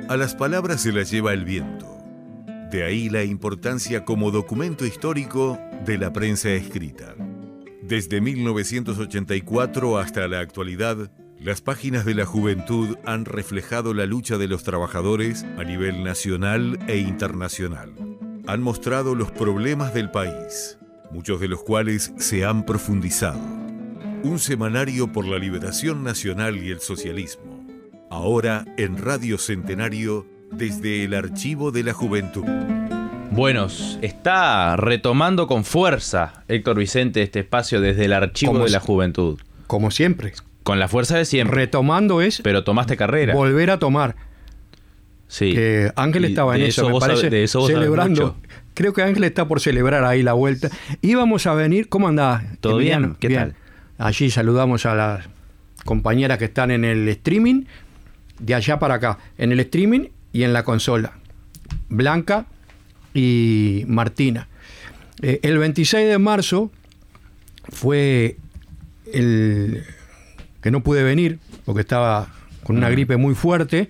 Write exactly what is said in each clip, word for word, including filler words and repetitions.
A las palabras se las lleva el viento. De ahí la importancia como documento histórico de la prensa escrita. Desde mil novecientos ochenta y cuatro hasta la actualidad, las páginas de La Juventud han reflejado la lucha de los trabajadores a nivel nacional e internacional. Han mostrado los problemas del país, muchos de los cuales se han profundizado. Un semanario por la liberación nacional y el socialismo. Ahora en Radio Centenario, desde el Archivo de la Juventud. Bueno, está retomando con fuerza, Héctor Vicente, este espacio desde el Archivo como de la Juventud. Como siempre. Con la fuerza de siempre. Retomando es... Pero tomaste carrera. Volver a tomar. Sí. Que Ángel estaba en eso, eso me parece, sabe, de eso celebrando. Creo que Ángel está por celebrar ahí la vuelta. Íbamos a venir... ¿Cómo andás? ¿Todo Emiliano? bien? ¿Qué bien. tal? Allí saludamos a las compañeras que están en el streaming, de allá para acá, en el streaming y en la consola. Blanca y Martina. Eh, el veintiséis de marzo fue el que no pude venir porque estaba con una gripe muy fuerte,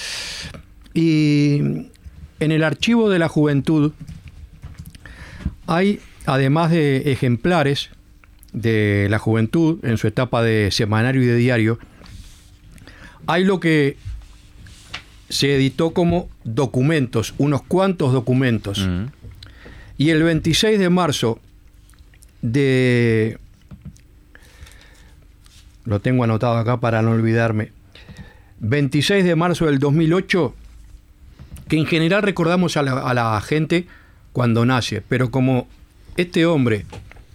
y en el Archivo de la Juventud hay, además de ejemplares de La Juventud en su etapa de semanario y de diario, hay lo que se editó como documentos, unos cuantos documentos. Uh-huh. Y el veintiséis de marzo de... Lo tengo anotado acá para no olvidarme. veintiséis de marzo del dos mil ocho, que en general recordamos a la, a la gente cuando nace, pero como este hombre,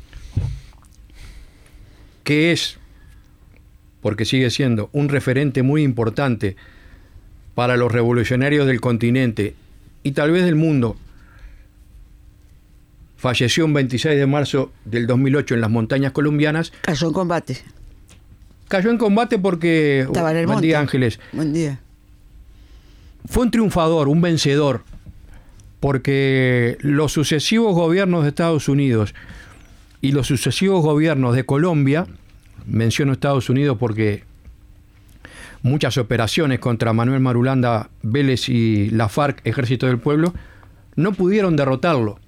que es, porque sigue siendo un referente muy importante para los revolucionarios del continente y tal vez del mundo, falleció un veintiséis de marzo del dos mil ocho en las montañas colombianas. Cayó en combate. Cayó en combate porque... Estaba en el Buen monte. día, Ángeles. Buen día. Fue un triunfador, un vencedor, porque los sucesivos gobiernos de Estados Unidos y los sucesivos gobiernos de Colombia, menciono Estados Unidos porque muchas operaciones contra Manuel Marulanda Vélez y la FARC, Ejército del Pueblo, no pudieron derrotarlo.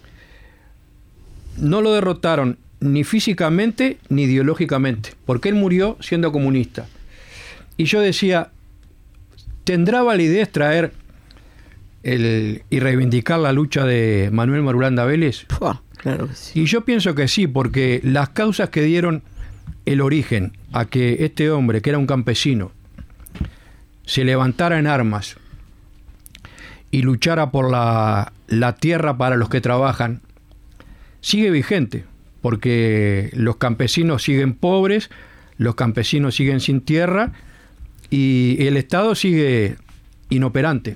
No lo derrotaron ni físicamente ni ideológicamente, porque él murió siendo comunista. Y yo decía, ¿tendrá validez traer el, y reivindicar la lucha de Manuel Marulanda Vélez? Pua, claro que sí. Y yo pienso que sí, porque las causas que dieron el origen a que este hombre, que era un campesino, se levantara en armas y luchara por la, la tierra para los que trabajan, sigue vigente, porque los campesinos siguen pobres, los campesinos siguen sin tierra y el Estado sigue inoperante.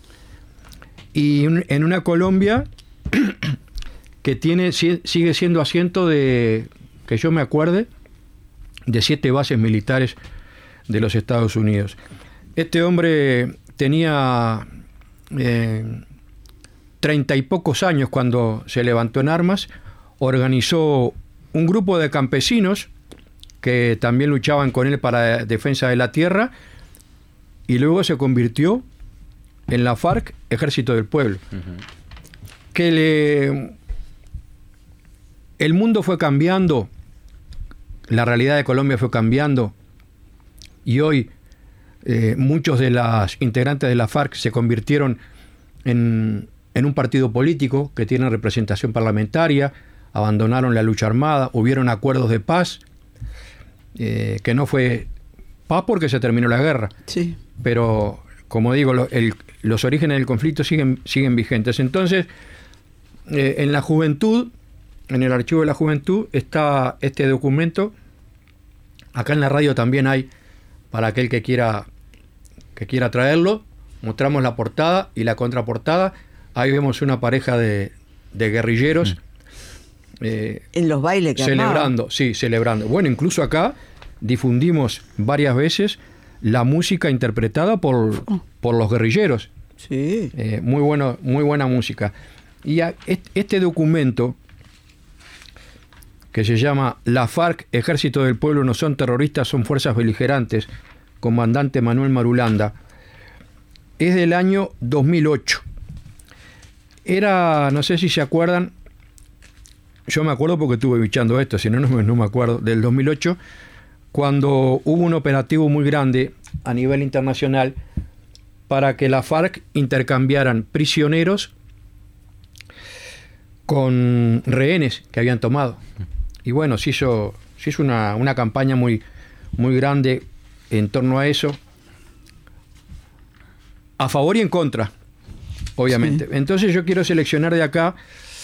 Y en una Colombia que tiene, sigue siendo asiento de, que yo me acuerde, de siete bases militares de los Estados Unidos. Este hombre tenía eh, treinta y pocos años cuando se levantó en armas, organizó un grupo de campesinos que también luchaban con él para la defensa de la tierra, y luego se convirtió en la FARC, Ejército del Pueblo. Uh-huh. Que le... el mundo fue cambiando, la realidad de Colombia fue cambiando, y hoy eh, muchos de los integrantes de la FARC se convirtieron en, en un partido político que tiene representación parlamentaria, abandonaron la lucha armada, hubieron acuerdos de paz, eh, que no fue paz porque se terminó la guerra. Sí. Pero, como digo, lo, el, los orígenes del conflicto siguen, siguen vigentes. Entonces, eh, en la Juventud, en el Archivo de la Juventud, está este documento. Acá en la radio también hay, para aquel que quiera, que quiera traerlo, mostramos la portada y la contraportada. Ahí vemos una pareja de, de guerrilleros. Mm. Eh, en los bailes que celebrando, armaba. Sí, celebrando. Bueno, incluso acá difundimos varias veces la música interpretada por, oh. por los guerrilleros. Sí. Eh, muy bueno, muy buena música. Y a, este documento, que se llama La FARC, Ejército del Pueblo, no son terroristas, son fuerzas beligerantes, comandante Manuel Marulanda, es del año dos mil ocho. Era, no sé si se acuerdan, yo me acuerdo porque estuve bichando esto, si no, no me, no me acuerdo, del dos mil ocho, cuando hubo un operativo muy grande a nivel internacional para que la FARC intercambiaran prisioneros con rehenes que habían tomado. Y bueno, se hizo, se hizo una, una campaña muy, muy grande en torno a eso, a favor y en contra, obviamente. Sí. Entonces yo quiero seleccionar de acá,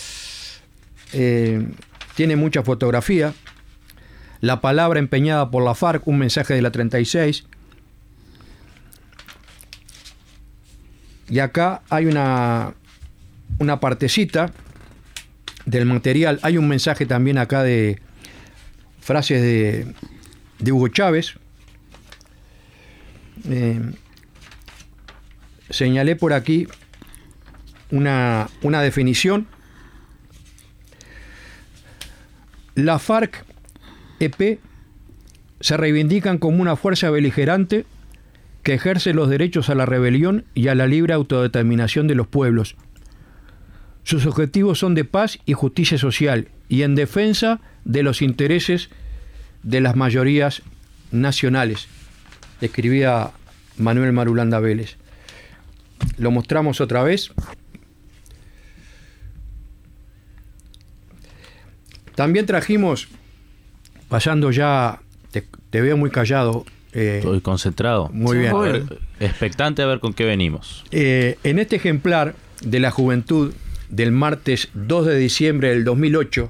eh, tiene mucha fotografía, la palabra empeñada por la FARC, un mensaje de la treinta y seis, y acá hay una, una partecita del material, hay un mensaje también acá de frases de, de Hugo Chávez. Eh, señalé por aquí una, una definición. La FARC-E P se reivindican como una fuerza beligerante que ejerce los derechos a la rebelión y a la libre autodeterminación de los pueblos. Sus objetivos son de paz y justicia social y en defensa de los intereses de las mayorías nacionales, escribía Manuel Marulanda Vélez. Lo mostramos otra vez. También trajimos, pasando ya, te, te veo muy callado. Eh, Estoy concentrado. Muy bien. A ver, expectante a ver con qué venimos. Eh, en este ejemplar de la juventud del martes dos de diciembre del dos mil ocho,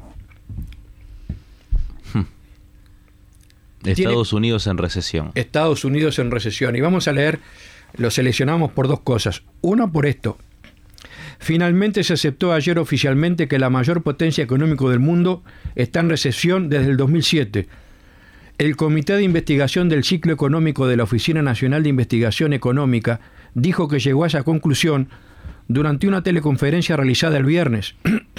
Estados Unidos en recesión. Estados Unidos en recesión. Y vamos a leer, lo seleccionamos por dos cosas. Una, por esto. Finalmente se aceptó ayer oficialmente que la mayor potencia económica del mundo está en recesión desde el dos mil siete. El Comité de Investigación del Ciclo Económico de la Oficina Nacional de Investigación Económica dijo que llegó a esa conclusión durante una teleconferencia realizada el viernes.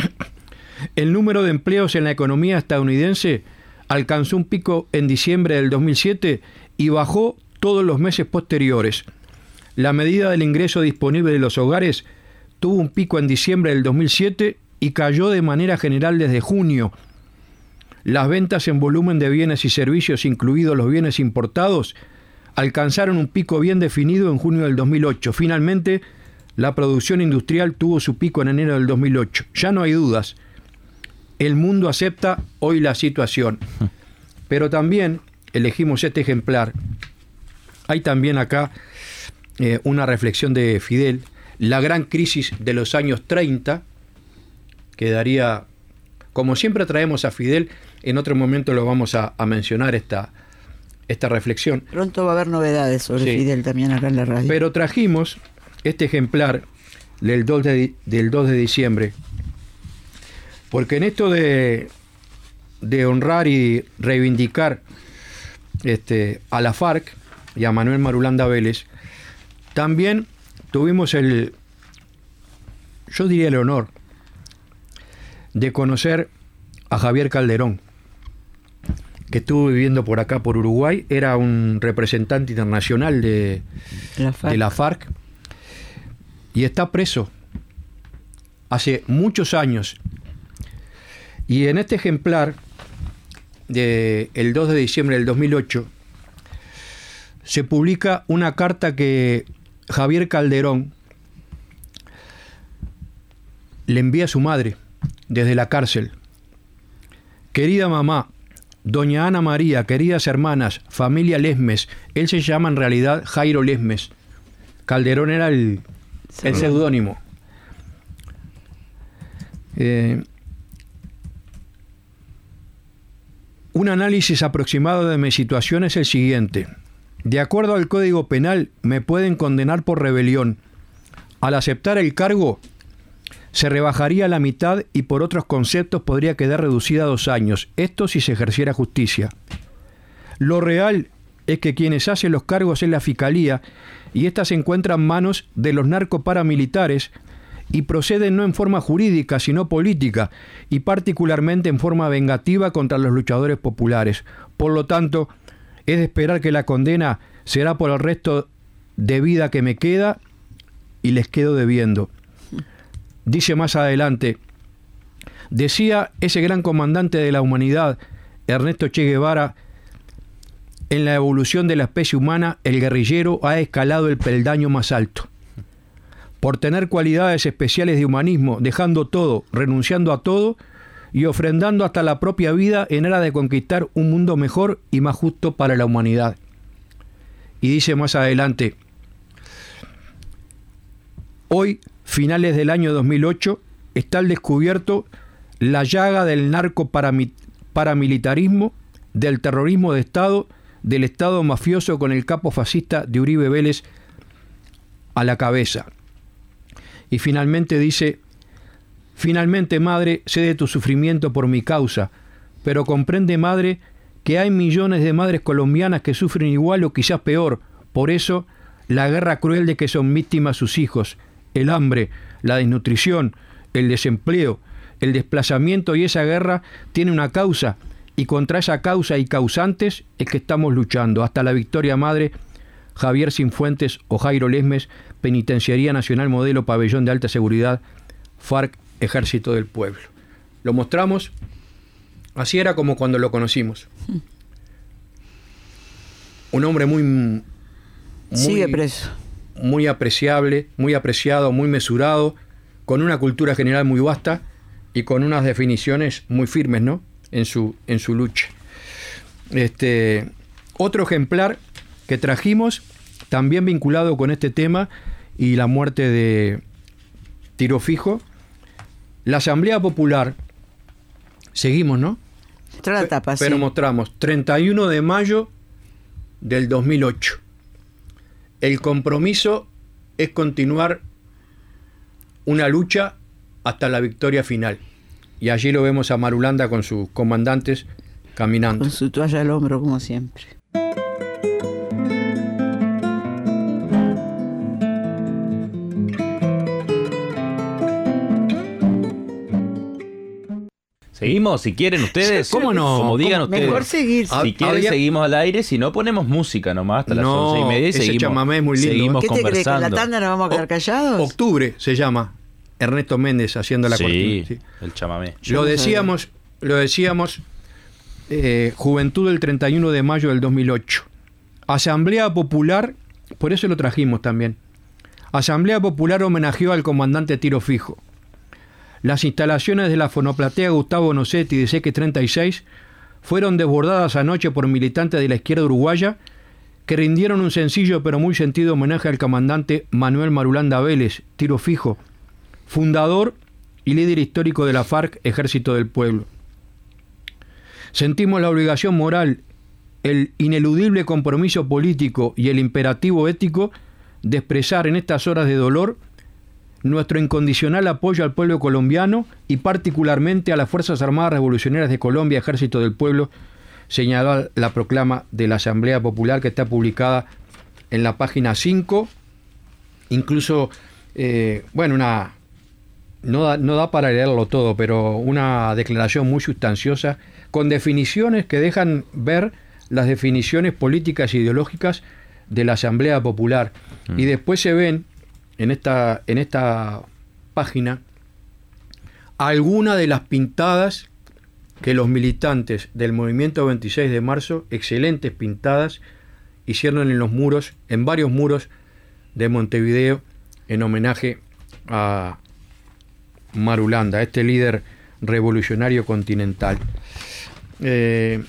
El número de empleos en la economía estadounidense alcanzó un pico en diciembre del dos mil siete y bajó todos los meses posteriores. La medida del ingreso disponible de los hogares tuvo un pico en diciembre del dos mil siete y cayó de manera general desde junio. Las ventas en volumen de bienes y servicios, incluidos los bienes importados, alcanzaron un pico bien definido en junio del dos mil ocho. Finalmente, la producción industrial tuvo su pico en enero del dos mil ocho. Ya no hay dudas. El mundo acepta hoy la situación. Pero también elegimos este ejemplar. Hay también acá eh, una reflexión de Fidel. La gran crisis de los años treinta, que daría, como siempre traemos a Fidel, en otro momento lo vamos a, a mencionar esta, esta reflexión. Pronto va a haber novedades sobre sí. Fidel también acá en la radio. Pero trajimos este ejemplar del dos de, del dos de diciembre, porque en esto de, de honrar y reivindicar este, a la FARC y a Manuel Marulanda Vélez, también tuvimos el, yo diría el honor, de conocer a Javier Calderón, que estuvo viviendo por acá, por Uruguay. Era un representante internacional de la FARC, de la FARC y está preso hace muchos años. Y en este ejemplar de el dos de diciembre del dos mil ocho se publica una carta que Javier Calderón le envía a su madre desde la cárcel. Querida mamá, doña Ana María, queridas hermanas, familia Lesmes. Él se llama en realidad Jairo Lesmes. Calderón era el, el seudónimo. Eh, un análisis aproximado de mi situación es el siguiente. De acuerdo al Código Penal, me pueden condenar por rebelión. Al aceptar el cargo, se rebajaría a la mitad y por otros conceptos podría quedar reducida a dos años. Esto si se ejerciera justicia. Lo real es que quienes hacen los cargos es la Fiscalía y ésta se encuentra en manos de los narcoparamilitares y proceden no en forma jurídica sino política y particularmente en forma vengativa contra los luchadores populares. Por lo tanto, es de esperar que la condena será por el resto de vida que me queda y les quedo debiendo. Dice más adelante, decía ese gran comandante de la humanidad, Ernesto Che Guevara, en la evolución de la especie humana, el guerrillero ha escalado el peldaño más alto. Por tener cualidades especiales de humanismo, dejando todo, renunciando a todo y ofrendando hasta la propia vida en aras de conquistar un mundo mejor y más justo para la humanidad. Y dice más adelante, hoy, finales del año dos mil ocho, está al descubierto la llaga del narco-paramilitarismo, del terrorismo de Estado, del Estado mafioso con el capo fascista de Uribe Vélez a la cabeza. Y finalmente dice, finalmente, madre, sé de tu sufrimiento por mi causa, pero comprende, madre, que hay millones de madres colombianas que sufren igual o quizás peor. Por eso, la guerra cruel de que son víctimas sus hijos, el hambre, la desnutrición, el desempleo, el desplazamiento, y esa guerra tiene una causa, y contra esa causa y causantes es que estamos luchando. Hasta la victoria, madre. Javier Sinfuentes o Jairo Lesmes, Penitenciaría Nacional Modelo Pabellón de Alta Seguridad, FARC, Ejército del Pueblo. Lo mostramos, así era como cuando lo conocimos. Un hombre muy, muy sigue preso, muy apreciable, muy apreciado, muy mesurado, con una cultura general muy vasta y con unas definiciones muy firmes, ¿no?, en su, en su lucha. Este, otro ejemplar que trajimos, también vinculado con este tema y la muerte de Tiro Fijo, la Asamblea Popular, seguimos, ¿no? Otra etapa, Pero sí. mostramos treinta y uno de mayo del dos mil ocho. El compromiso es continuar una lucha hasta la victoria final. Y allí lo vemos a Marulanda con sus comandantes caminando. Con su toalla al hombro, como siempre. ¿Seguimos? Si quieren ustedes. ¿Cómo no? Como digan ustedes. Mejor seguir. Si quieren, Había... seguimos al aire. Si no, ponemos música nomás hasta las no, once y media y ese seguimos, chamamé es muy lindo. seguimos ¿Qué te crees? ¿Que en la tanda nos vamos a quedar callados? Octubre se llama. Ernesto Méndez haciendo la sí, cortina. Sí, el chamamé. Lo decíamos, lo decíamos, eh, Juventud del treinta y uno de mayo del dos mil ocho. Asamblea Popular, por eso lo trajimos también. Asamblea Popular homenajeó al comandante Tiro Fijo. Las instalaciones de la fonoplatea Gustavo Nocetti de C X treinta y seis fueron desbordadas anoche por militantes de la izquierda uruguaya que rindieron un sencillo pero muy sentido homenaje al comandante Manuel Marulanda Vélez, Tiro Fijo, fundador y líder histórico de la FARC, Ejército del Pueblo. Sentimos la obligación moral, el ineludible compromiso político y el imperativo ético de expresar en estas horas de dolor nuestro incondicional apoyo al pueblo colombiano y particularmente a las Fuerzas Armadas Revolucionarias de Colombia, Ejército del Pueblo, señaló la proclama de la Asamblea Popular que está publicada en la página cinco. Incluso, eh, bueno, una no da, no da para leerlo todo, pero una declaración muy sustanciosa con definiciones que dejan ver las definiciones políticas e ideológicas de la Asamblea Popular. Mm. Y después se ven en esta, en esta página algunas de las pintadas que los militantes del movimiento veintiséis de marzo, excelentes pintadas, hicieron en los muros, en varios muros de Montevideo, en homenaje a Marulanda, este líder revolucionario continental. Eh,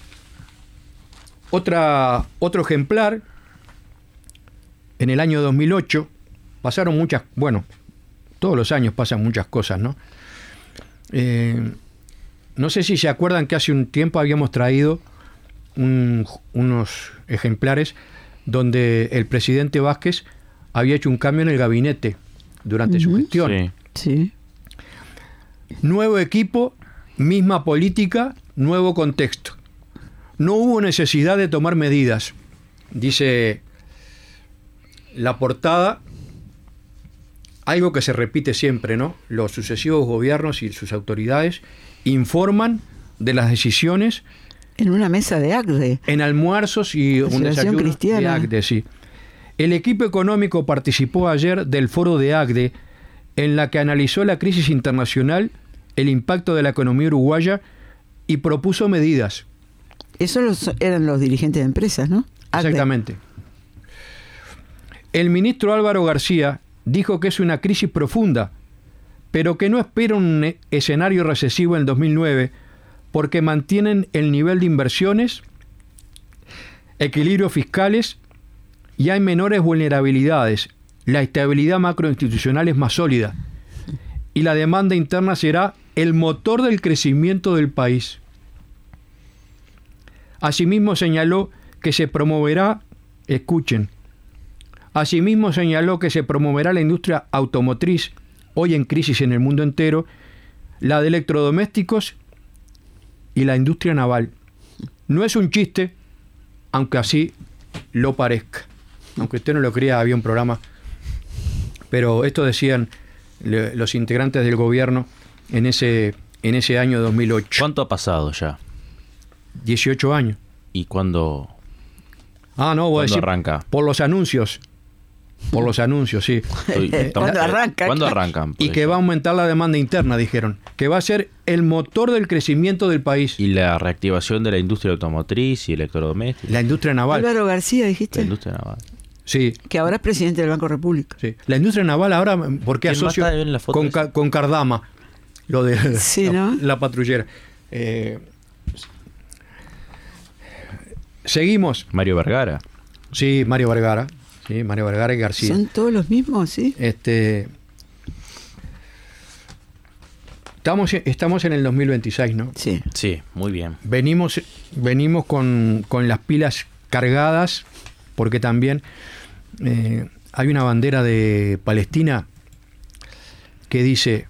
otra, otro ejemplar, en el año dos mil ocho, pasaron muchas, bueno, todos los años pasan muchas cosas, ¿no? Eh, no sé si se acuerdan que hace un tiempo habíamos traído un, unos ejemplares donde el presidente Vázquez había hecho un cambio en el gabinete durante uh-huh. su gestión. Sí. Sí. Nuevo equipo, misma política, nuevo contexto. No hubo necesidad de tomar medidas, dice la portada. Algo que se repite siempre, ¿no? Los sucesivos gobiernos y sus autoridades informan de las decisiones en una mesa de A C D E. En almuerzos y un desayuno cristiana. de A C D E, sí. El equipo económico participó ayer del foro de A C D E, en la que analizó la crisis internacional, el impacto de la economía uruguaya y propuso medidas. Esos los, eran los dirigentes de empresas, ¿no? A C D E. Exactamente. El ministro Álvaro García dijo que es una crisis profunda, pero que no espera un escenario recesivo en dos mil nueve porque mantienen el nivel de inversiones, equilibrios fiscales y hay menores vulnerabilidades. La estabilidad macroinstitucional es más sólida y la demanda interna será el motor del crecimiento del país. Asimismo señaló que se promoverá, escuchen, asimismo señaló que se promoverá la industria automotriz, hoy en crisis en el mundo entero, la de electrodomésticos y la industria naval. No es un chiste, aunque así lo parezca. Aunque usted no lo crea, había un programa, pero esto decían le, los integrantes del gobierno en ese, en ese año dos mil ocho. ¿Cuánto ha pasado ya? dieciocho años. ¿Y cuándo, ah, no, voy a decir, arranca? Por los anuncios. Por los anuncios, sí. Estoy, ¿Cuándo arranca? ¿Cuándo arrancan? Y que va a aumentar la demanda interna, dijeron. Que va a ser el motor del crecimiento del país. Y la reactivación de la industria automotriz y electrodoméstica. La industria naval. Álvaro García, dijiste. La industria naval. Sí. Que ahora es presidente del Banco República. Sí. La industria naval ahora, ¿por qué asocio con, con Cardama? Lo de sí, la, ¿no? la patrullera. Eh, seguimos. Mario Vergara. Sí, Mario Vergara. Sí, Mario Vergara y García. ¿Son todos los mismos, sí? Este, estamos, estamos en el dos mil veintiséis, ¿no? Sí. Sí, muy bien. Venimos, venimos con, con las pilas cargadas, porque también eh, hay una bandera de Palestina que dice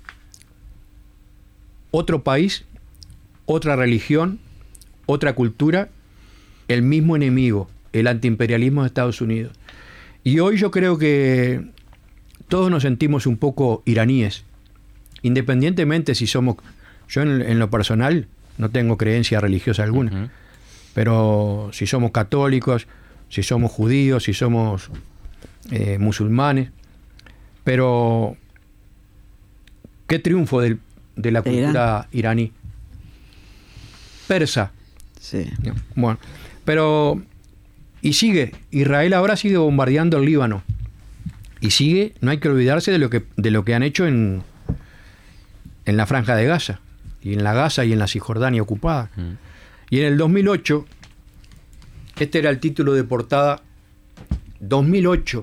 otro país, otra religión, otra cultura, el mismo enemigo, el antiimperialismo de Estados Unidos. Y hoy yo creo que todos nos sentimos un poco iraníes, independientemente si somos... Yo en, en lo personal no tengo creencia religiosa alguna, uh-huh. pero si somos católicos, si somos judíos, si somos eh, musulmanes, pero qué triunfo del, de la cultura iraní. Persa. Sí. Bueno, pero... Y sigue, Israel ahora sigue bombardeando el Líbano. Y sigue, no hay que olvidarse de lo que, de lo que han hecho en, en la Franja de Gaza, y en la Gaza y en la Cisjordania ocupada. Mm. Y en el dos mil ocho, este era el título de portada, dos mil ocho.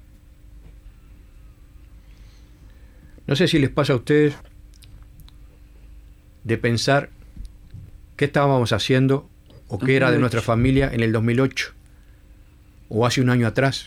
No sé si les pasa a ustedes de pensar qué estábamos haciendo o qué era de nuestra familia en el dos mil ocho. O hace un año atrás.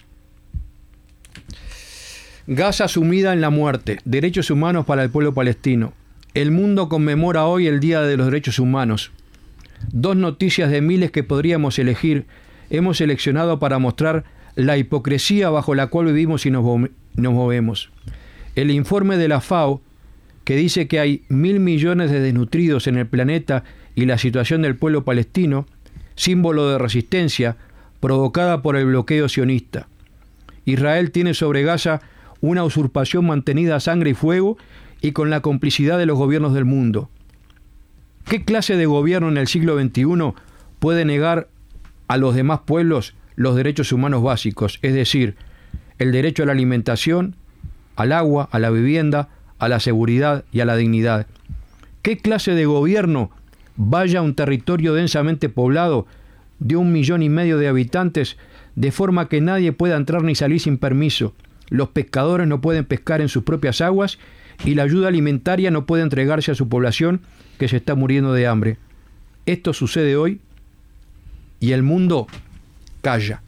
Gaza sumida en la muerte. Derechos humanos para el pueblo palestino. El mundo conmemora hoy el Día de los Derechos Humanos. Dos noticias de miles que podríamos elegir. Hemos seleccionado para mostrar la hipocresía bajo la cual vivimos y nos, nos movemos. El informe de la FAO, que dice que hay mil millones de desnutridos en el planeta y la situación del pueblo palestino, símbolo de resistencia, provocada por el bloqueo sionista. Israel tiene sobre Gaza una usurpación mantenida a sangre y fuego y con la complicidad de los gobiernos del mundo. ¿Qué clase de gobierno en el siglo veintiuno puede negar a los demás pueblos los derechos humanos básicos, es decir, el derecho a la alimentación, al agua, a la vivienda, a la seguridad y a la dignidad? ¿Qué clase de gobierno vaya a un territorio densamente poblado de un millón y medio de habitantes, de forma que nadie pueda entrar ni salir sin permiso? Los pescadores no pueden pescar en sus propias aguas y la ayuda alimentaria no puede entregarse a su población que se está muriendo de hambre. Esto sucede hoy y el mundo calla.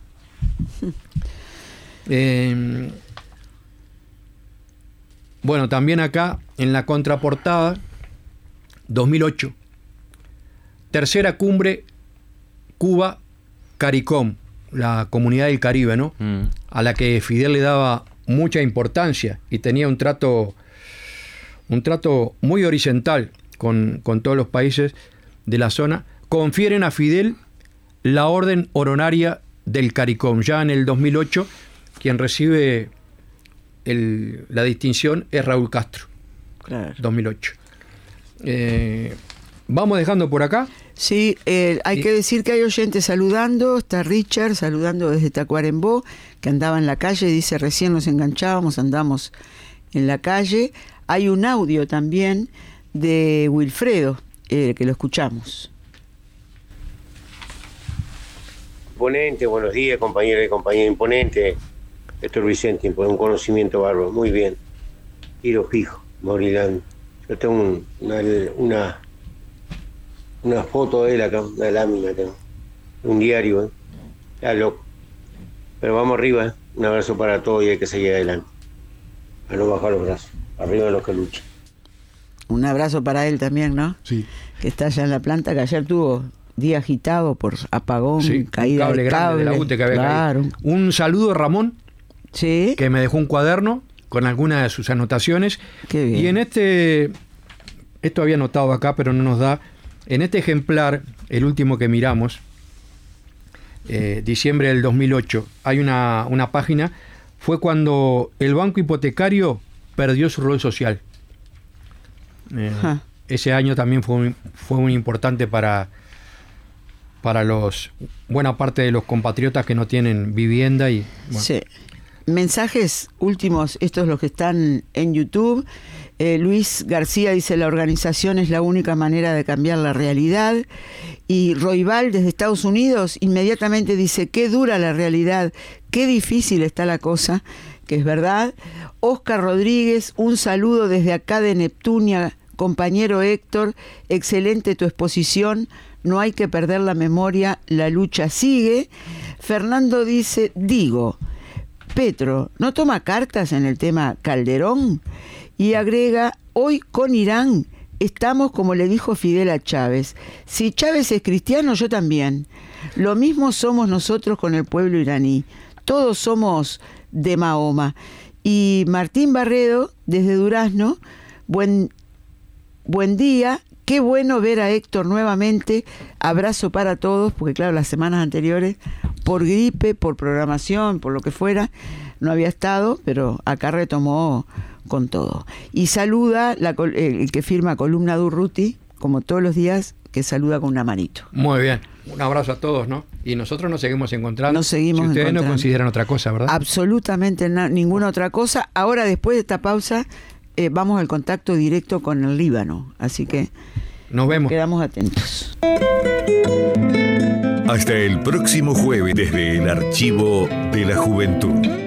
Eh, bueno, también acá en la contraportada, dos mil ocho, tercera cumbre Cuba-CARICOM, la Comunidad del Caribe, ¿no? Mm. A la que Fidel le daba mucha importancia y tenía un trato, un trato muy horizontal con, con todos los países de la zona. Confieren a Fidel la orden honoraria del CARICOM. Ya en el dos mil ocho, quien recibe el, la distinción es Raúl Castro. Claro. dos mil ocho. Eh, vamos dejando por acá. Sí, eh, hay Sí. que decir que hay oyentes saludando. Está Richard saludando desde Tacuarembó, que andaba en la calle, dice recién nos enganchábamos, andamos en la calle. Hay un audio también de Wilfredo, eh, que lo escuchamos. Imponente, buenos días, compañeros y compañeras. Imponente, Héctor Vicente, un conocimiento bárbaro, muy bien. Tiro fijo, Morilán. Yo tengo un- una, una, una foto de él acá, una lámina tengo. Un diario, ¿eh? Está loco. Pero vamos arriba, ¿eh? Un abrazo para todos y hay que seguir adelante. A no bajar los brazos. Arriba los que luchan. Un abrazo para él también, ¿no? Sí. Que está allá en la planta, que ayer tuvo día agitado por apagón, Sí, caída un cable de grande cable. de la U T E que había claro. caído. Un saludo a Ramón, Sí, que me dejó un cuaderno con algunas de sus anotaciones. qué bien. Y en este, esto había anotado acá, pero no nos da, en este ejemplar, el último que miramos, eh, diciembre del dos mil ocho, hay una, una página, fue cuando el banco hipotecario perdió su rol social. Eh, Ja. ese año también fue, muy- fue muy importante para, para los buena parte de los compatriotas que no tienen vivienda y bueno, Sí. Mensajes últimos, estos los que están en YouTube. Eh, Luis García dice, la organización es la única manera de cambiar la realidad. Y Roibal desde Estados Unidos inmediatamente dice, qué dura la realidad, qué difícil está la cosa, que es verdad. Oscar Rodríguez, un saludo desde acá de Neptunia, compañero Héctor, excelente tu exposición, no hay que perder la memoria, la lucha sigue. Fernando dice, digo, Petro, ¿no toma cartas en el tema Calderón? Y agrega, hoy con Irán estamos como le dijo Fidel a Chávez. Si Chávez es cristiano, yo también. Lo mismo somos nosotros con el pueblo iraní. Todos somos de Mahoma. Y Martín Barredo, desde Durazno, buen, buen día. Qué bueno ver a Héctor nuevamente. Abrazo para todos, porque claro, las semanas anteriores, por gripe, por programación, por lo que fuera, no había estado, pero acá retomó con todo. Y saluda la, col- el que firma Columna Durruti, como todos los días, que saluda con una manito. muy bien. Un abrazo a todos, ¿no? Y nosotros nos seguimos encontrando. Nos seguimos si ustedes encontrando. no consideran otra cosa, ¿verdad? Absolutamente na- ninguna otra cosa. Ahora, después de esta pausa, eh, vamos al contacto directo con el Líbano. Así que Nos vemos. quedamos atentos. Hasta el próximo jueves desde el Archivo de la Juventud.